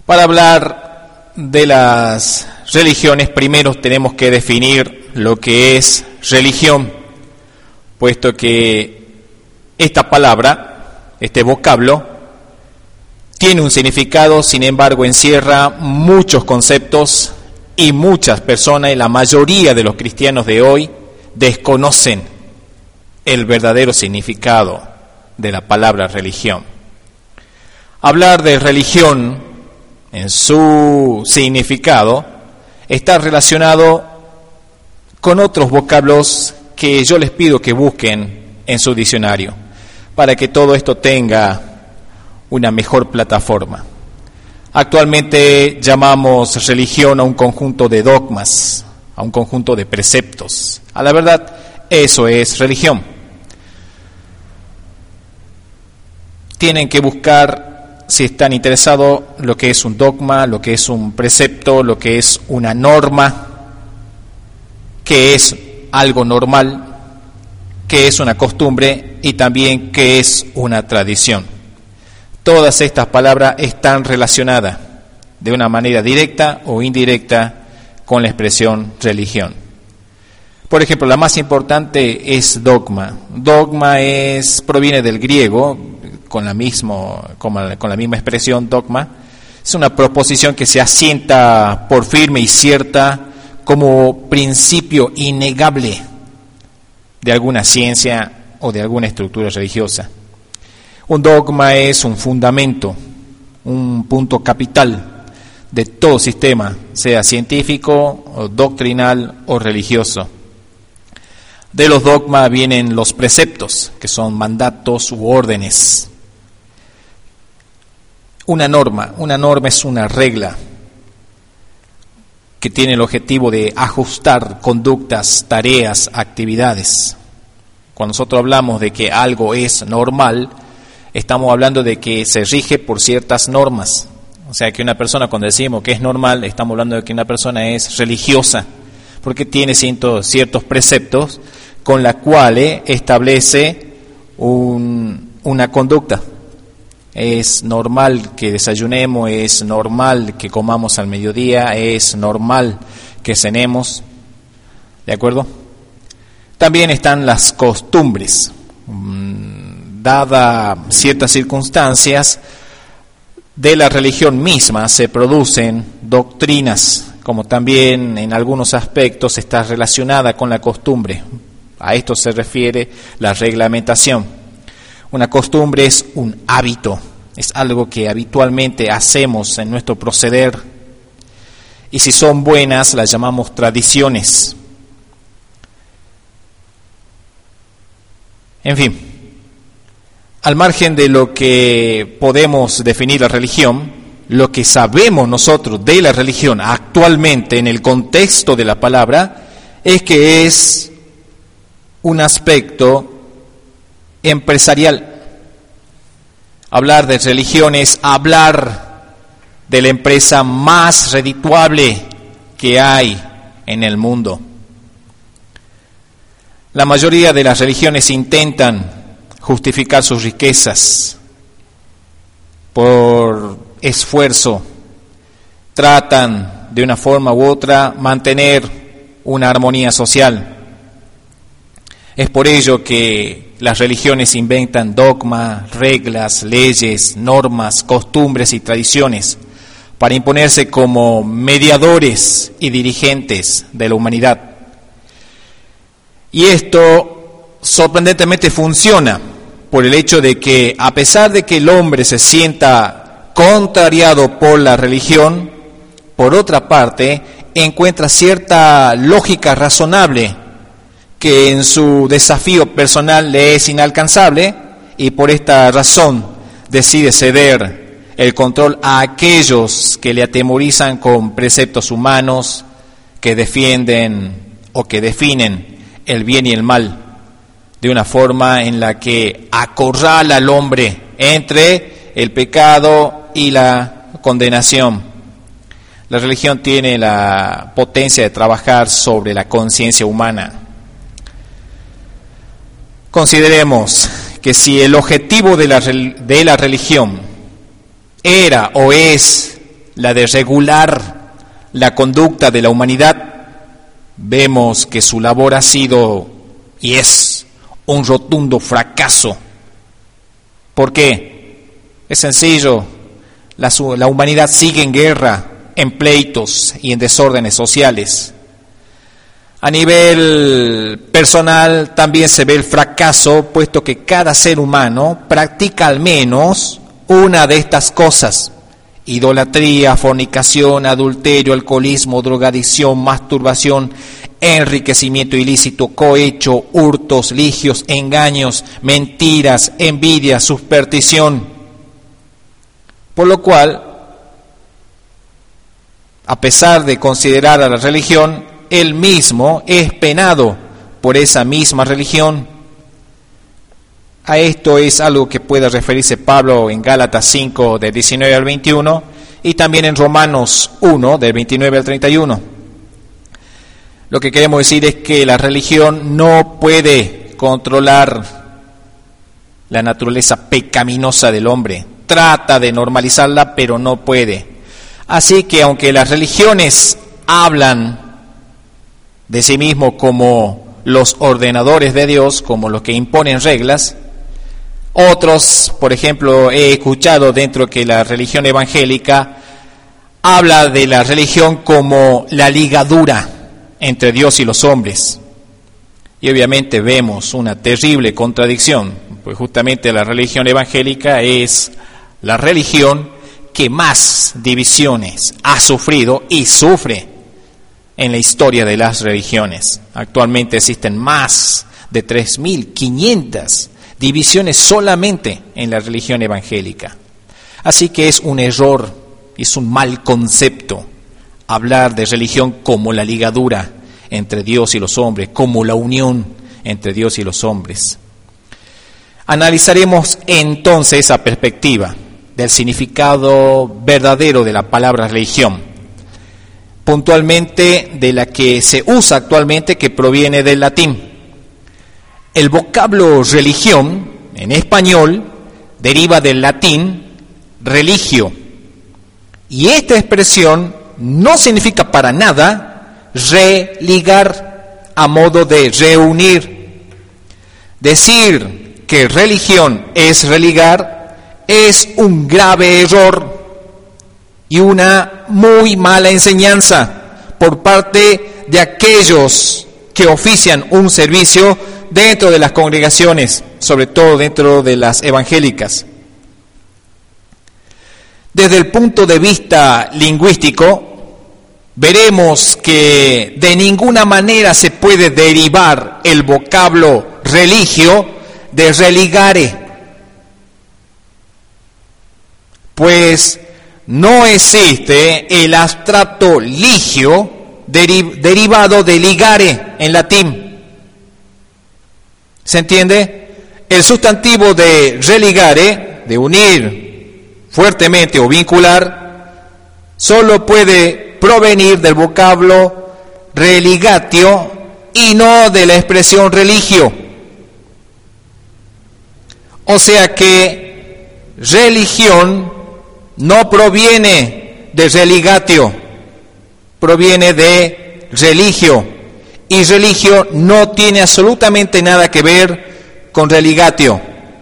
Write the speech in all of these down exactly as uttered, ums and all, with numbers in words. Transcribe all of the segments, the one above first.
Para hablar de las religiones, primero tenemos que definir lo que es religión, puesto que esta palabra, este vocablo, tiene un significado, sin embargo encierra muchos conceptos y muchas personas, y la mayoría de los cristianos de hoy, desconocen el verdadero significado de la palabra religión. Hablar de religión en su significado está relacionado con otros vocablos que yo les pido que busquen en su diccionario, para que todo esto tenga una mejor plataforma. Actualmente llamamos religión a un conjunto de dogmas, a un conjunto de preceptos. A la verdad, eso es religión. Tienen que buscar, si están interesados, lo que es un dogma, lo que es un precepto, lo que es una norma, qué es algo normal, qué es una costumbre y también qué es una tradición. Todas estas palabras están relacionadas de una manera directa o indirecta con la expresión religión. Por ejemplo, la más importante es dogma. Dogma es proviene del griego, con la, mismo, con la, con la misma expresión dogma. Es una proposición que se asienta por firme y cierta como principio innegable de alguna ciencia o de alguna estructura religiosa. Un dogma es un fundamento, un punto capital de todo sistema, sea científico, o doctrinal o religioso. De los dogmas vienen los preceptos, que son mandatos u órdenes. Una norma, una norma es una regla que tiene el objetivo de ajustar conductas, tareas, actividades. Cuando nosotros hablamos de que algo es normal, estamos hablando de que se rige por ciertas normas. O sea, que una persona, cuando decimos que es normal, estamos hablando de que una persona es religiosa, porque tiene ciertos preceptos con los cuales establece un, una conducta. Es normal que desayunemos, es normal que comamos al mediodía, es normal que cenemos, ¿de acuerdo? También están las costumbres. Dadas ciertas circunstancias de la religión misma, se producen doctrinas, como también en algunos aspectos está relacionada con la costumbre. A esto se refiere la reglamentación. Una costumbre es un hábito, es algo que habitualmente hacemos en nuestro proceder, y si son buenas las llamamos tradiciones. En fin, al margen de lo que podemos definir la religión, lo que sabemos nosotros de la religión actualmente en el contexto de la palabra es que es un aspecto empresarial. Hablar de religión es hablar de la empresa más redituable que hay en el mundo. La mayoría de las religiones intentan justificar sus riquezas por esfuerzo. Tratan de una forma u otra mantener una armonía social. Es por ello que las religiones inventan dogmas, reglas, leyes, normas, costumbres y tradiciones para imponerse como mediadores y dirigentes de la humanidad. Y esto sorprendentemente funciona por el hecho de que, a pesar de que el hombre se sienta contrariado por la religión, por otra parte encuentra cierta lógica razonable que en su desafío personal le es inalcanzable, y por esta razón decide ceder el control a aquellos que le atemorizan con preceptos humanos que defienden o que definen el bien y el mal de una forma en la que acorrala al hombre entre el pecado y la condenación. La religión tiene la potencia de trabajar sobre la conciencia humana. Consideremos que si el objetivo de la, de la religión era o es la de regular la conducta de la humanidad, vemos que su labor ha sido y es un rotundo fracaso. ¿Por qué? Es sencillo, la, la humanidad sigue en guerra, en pleitos y en desórdenes sociales. A nivel personal también se ve el fracaso, puesto que cada ser humano practica al menos una de estas cosas: idolatría, fornicación, adulterio, alcoholismo, drogadicción, masturbación, enriquecimiento ilícito, cohecho, hurtos, ligios, engaños, mentiras, envidia, superstición. Por lo cual, a pesar de considerar a la religión, él mismo es penado por esa misma religión. A esto es algo que puede referirse Pablo en Gálatas cinco, del diecinueve al veintiuno, y también en Romanos uno, del veintinueve al treinta y uno. Lo que queremos decir es que la religión no puede controlar la naturaleza pecaminosa del hombre. Trata de normalizarla, pero no puede. Así que aunque las religiones hablan de sí mismos como los ordenadores de Dios, como los que imponen reglas, otros, por ejemplo, he escuchado dentro que la religión evangélica habla de la religión como la ligadura entre Dios y los hombres. Y obviamente vemos una terrible contradicción, pues justamente la religión evangélica es la religión que más divisiones ha sufrido y sufre en la historia de las religiones. Actualmente existen más de tres mil quinientas divisiones solamente en la religión evangélica. Así que es un error, es un mal concepto hablar de religión como la ligadura entre Dios y los hombres, como la unión entre Dios y los hombres. Analizaremos entonces esa perspectiva del significado verdadero de la palabra religión, puntualmente de la que se usa actualmente, que proviene del latín. El vocablo religión, en español, deriva del latín religio, y esta expresión no significa para nada religar a modo de reunir. Decir que religión es religar es un grave error y una muy mala enseñanza por parte de aquellos que ofician un servicio dentro de las congregaciones, sobre todo dentro de las evangélicas. Desde el punto de vista lingüístico, veremos que de ninguna manera se puede derivar el vocablo religio de religare, pues no existe el abstracto ligio deri- derivado de ligare en latín. ¿Se entiende? El sustantivo de religare, de unir fuertemente o vincular, solo puede provenir del vocablo religatio y no de la expresión religio. O sea que religión no proviene de religatio, proviene de religio, y religio no tiene absolutamente nada que ver con religatio.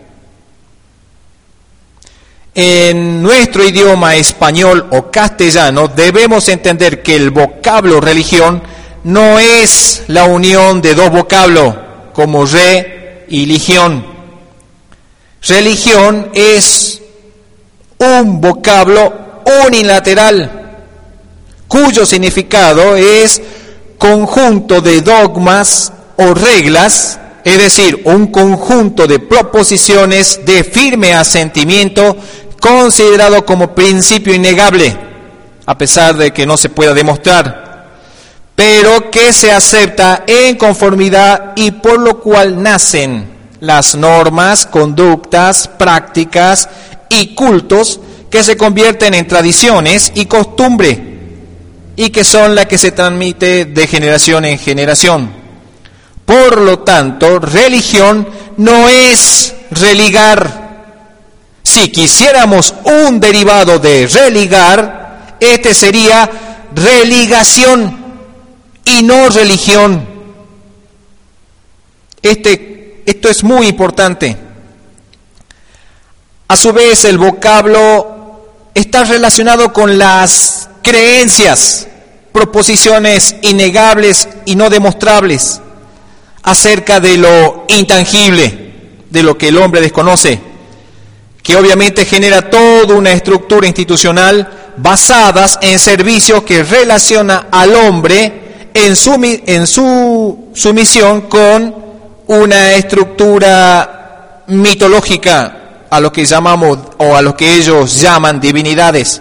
En nuestro idioma español o castellano debemos entender que el vocablo religión no es la unión de dos vocablos como re y ligión. Religión es un vocablo unilateral, cuyo significado es conjunto de dogmas o reglas, es decir, un conjunto de proposiciones de firme asentimiento considerado como principio innegable, a pesar de que no se pueda demostrar, pero que se acepta en conformidad y por lo cual nacen las normas, conductas, prácticas y cultos que se convierten en tradiciones y costumbre y que son las que se transmite de generación en generación. Por lo tanto, religión no es religar. Si quisiéramos un derivado de religar, Este sería religación y no religión. Este, esto es muy importante. A su vez, el vocablo está relacionado con las creencias, proposiciones innegables y no demostrables acerca de lo intangible, de lo que el hombre desconoce, que obviamente genera toda una estructura institucional basadas en servicios que relaciona al hombre en su, en su sumisión con una estructura mitológica, a lo que llamamos o a lo que ellos llaman divinidades.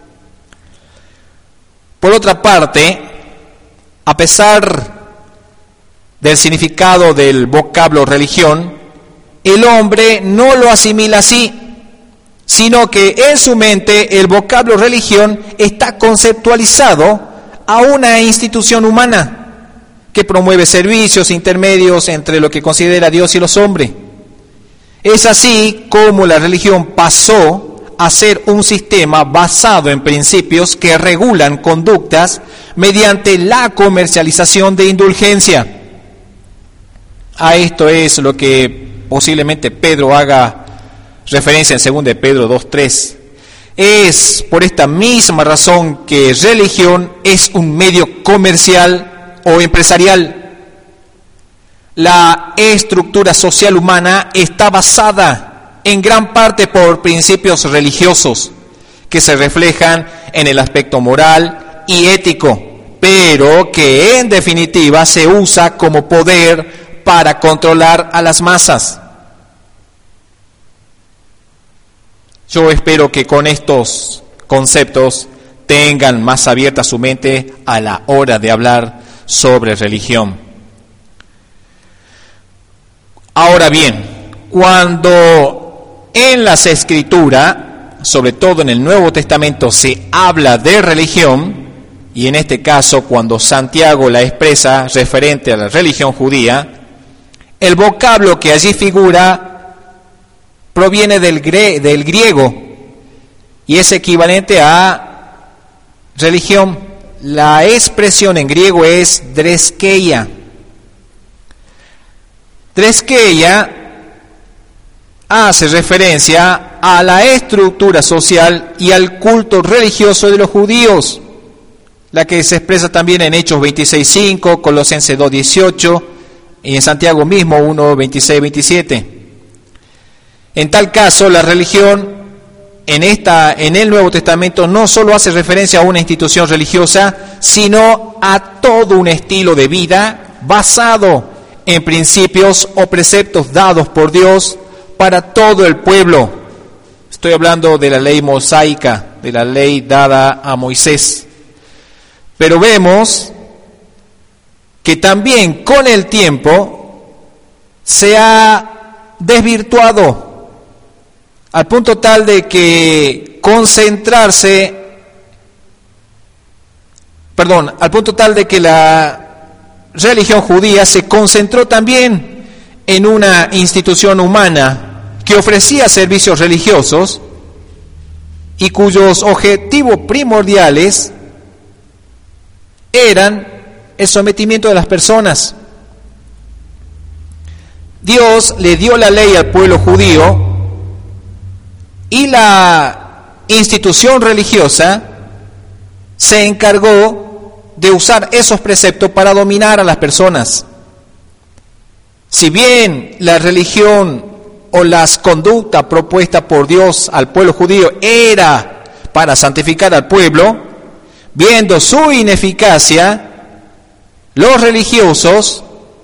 Por otra parte, a pesar del significado del vocablo religión, el hombre no lo asimila así, sino que en su mente el vocablo religión está conceptualizado a una institución humana que promueve servicios intermedios entre lo que considera Dios y los hombres. Es así como la religión pasó a ser un sistema basado en principios que regulan conductas mediante la comercialización de indulgencia. A esto es lo que posiblemente Pedro haga referencia en segunda de Pedro dos tres. Es por esta misma razón que religión es un medio comercial o empresarial. La estructura social humana está basada en gran parte por principios religiosos que se reflejan en el aspecto moral y ético, pero que en definitiva se usa como poder para controlar a las masas. Yo espero que con estos conceptos tengan más abierta su mente a la hora de hablar sobre religión. Ahora bien, cuando en las Escrituras, sobre todo en el Nuevo Testamento, se habla de religión, y en este caso cuando Santiago la expresa referente a la religión judía, el vocablo que allí figura proviene del, gre- del griego y es equivalente a religión. La expresión en griego es dreskeia. Dreskeia hace referencia a la estructura social y al culto religioso de los judíos, la que se expresa también en Hechos veintiséis cinco, Colosenses dos dieciocho y en Santiago mismo uno veintiséis veintisiete. En tal caso, la religión en, esta, en el Nuevo Testamento no solo hace referencia a una institución religiosa, sino a todo un estilo de vida basado en principios o preceptos dados por Dios para todo el pueblo. Estoy hablando de la ley mosaica, de la ley dada a Moisés. Pero vemos que también con el tiempo se ha desvirtuado al punto tal de que concentrarse, perdón, al punto tal de que la religión judía se concentró también en una institución humana que ofrecía servicios religiosos y cuyos objetivos primordiales eran el sometimiento de las personas. Dios le dio la ley al pueblo judío y la institución religiosa se encargó de usar esos preceptos para dominar a las personas. Si bien la religión o las conductas propuestas por Dios al pueblo judío era para santificar al pueblo, viendo su ineficacia, los religiosos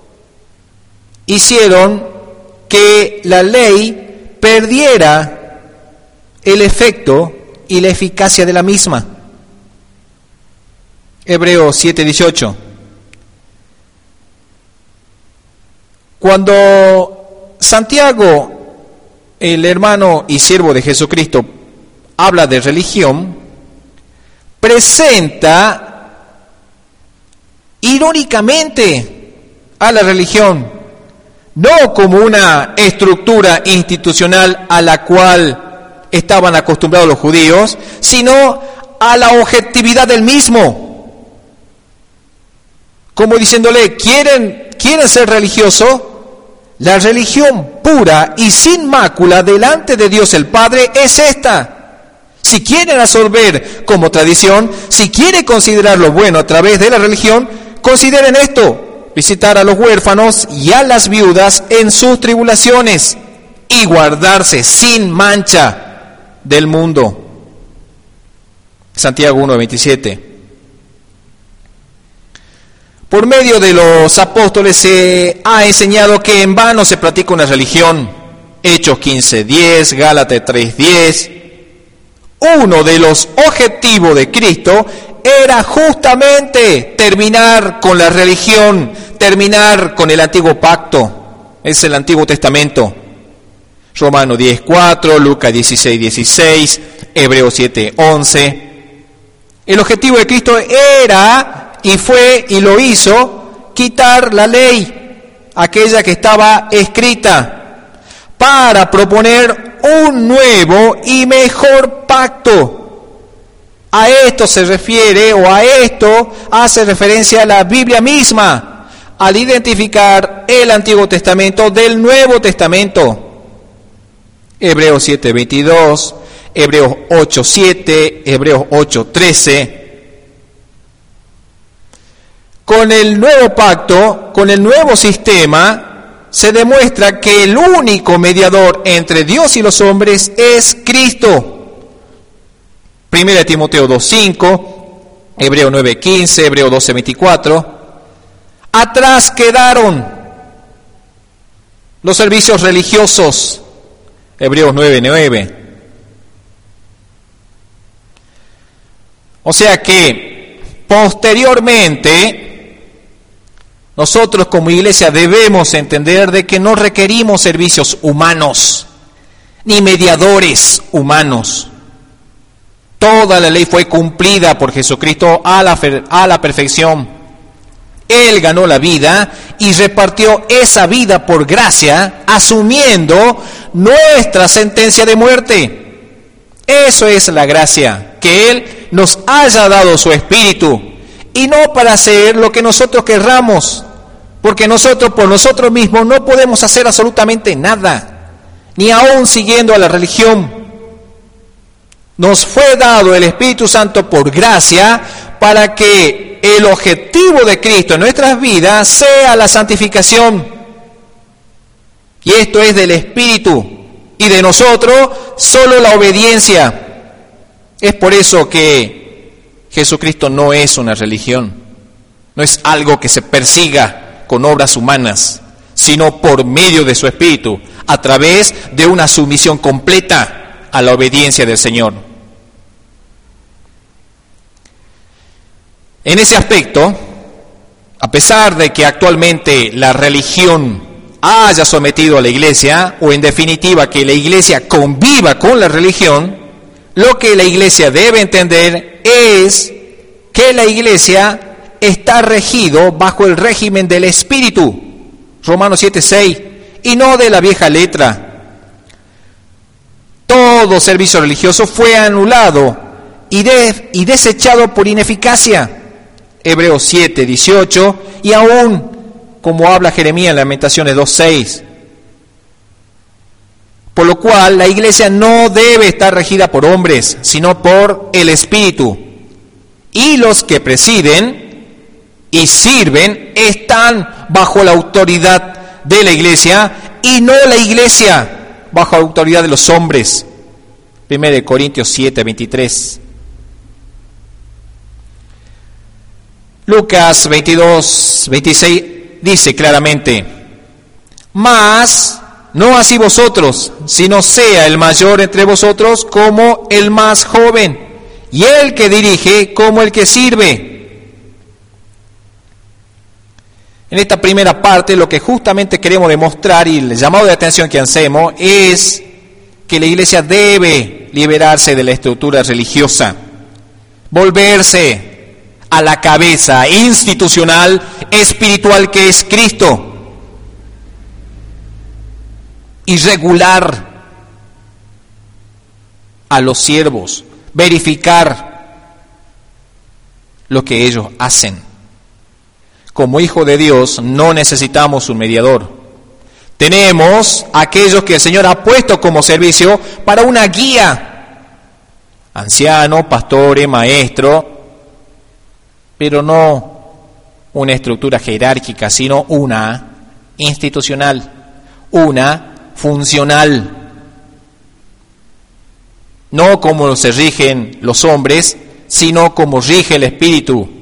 hicieron que la ley perdiera el efecto y la eficacia de la misma. Hebreos siete dieciocho. Cuando Santiago, el hermano y siervo de Jesucristo, habla de religión, presenta irónicamente a la religión, no como una estructura institucional a la cual estaban acostumbrados los judíos, sino a la objetividad del mismo. Como diciéndole, ¿quieren, quieren ser religiosos? La religión pura y sin mácula delante de Dios el Padre es esta. Si quieren absorber como tradición, si quieren considerar lo bueno a través de la religión, consideren esto: visitar a los huérfanos y a las viudas en sus tribulaciones y guardarse sin mancha del mundo. Santiago uno veintisiete. Por medio de los apóstoles se ha enseñado que en vano se practica una religión. Hechos quince diez, Gálatas tres diez. Uno de los objetivos de Cristo era justamente terminar con la religión, terminar con el antiguo pacto. Es el Antiguo Testamento. Romanos diez cuatro, Lucas dieciséis dieciséis, Hebreos siete once. El objetivo de Cristo era, y fue, y lo hizo, quitar la ley, aquella que estaba escrita, para proponer un nuevo y mejor pacto. A esto se refiere, o a esto hace referencia a la Biblia misma, al identificar el Antiguo Testamento del Nuevo Testamento. Hebreos siete veintidós, Hebreos ocho siete, Hebreos ocho trece. Con el nuevo pacto, con el nuevo sistema, se demuestra que el único mediador entre Dios y los hombres es Cristo. Primera de Timoteo dos cinco, Hebreos nueve quince, Hebreos doce veinticuatro. Atrás quedaron los servicios religiosos. Hebreos nueve nueve. O sea que posteriormente nosotros como iglesia debemos entender de que no requerimos servicios humanos ni mediadores humanos. Toda la ley fue cumplida por Jesucristo a la, a la perfección. Él ganó la vida y repartió esa vida por gracia, asumiendo nuestra sentencia de muerte. Eso es la gracia, que Él nos haya dado su Espíritu, y no para hacer lo que nosotros querramos, porque nosotros por nosotros mismos no podemos hacer absolutamente nada, ni aún siguiendo a la religión. Nos fue dado el Espíritu Santo por gracia para que el objetivo de Cristo en nuestras vidas sea la santificación. Y esto es del Espíritu, y de nosotros solo la obediencia. Es por eso que Jesucristo no es una religión, no es algo que se persiga con obras humanas, sino por medio de su Espíritu, a través de una sumisión completa a la obediencia del Señor. En ese aspecto, a pesar de que actualmente la religión haya sometido a la iglesia, o en definitiva que la iglesia conviva con la religión, lo que la iglesia debe entender es que la iglesia está regido bajo el régimen del Espíritu, Romanos siete seis, y no de la vieja letra. Todo servicio religioso fue anulado y, de, y desechado por ineficacia, Hebreos siete dieciocho, y aún como habla Jeremías en Lamentaciones dos seis. Por lo cual la iglesia no debe estar regida por hombres, sino por el Espíritu. Y los que presiden y sirven están bajo la autoridad de la iglesia, y no la iglesia bajo la autoridad de los hombres. Primera de Corintios siete veintitrés. Lucas veintidós veintiséis dice claramente: mas no así vosotros, sino sea el mayor entre vosotros como el más joven, y el que dirige como el que sirve. En esta primera parte lo que justamente queremos demostrar, y el llamado de atención que hacemos, es que la iglesia debe liberarse de la estructura religiosa, volverse a la cabeza institucional, espiritual que es Cristo, y regular a los siervos, verificar lo que ellos hacen. Como hijos de Dios no necesitamos un mediador. Tenemos aquellos que el Señor ha puesto como servicio para una guía. Anciano, pastores, maestro, pero no una estructura jerárquica, sino una institucional, una funcional. No como se rigen los hombres, sino como rige el Espíritu.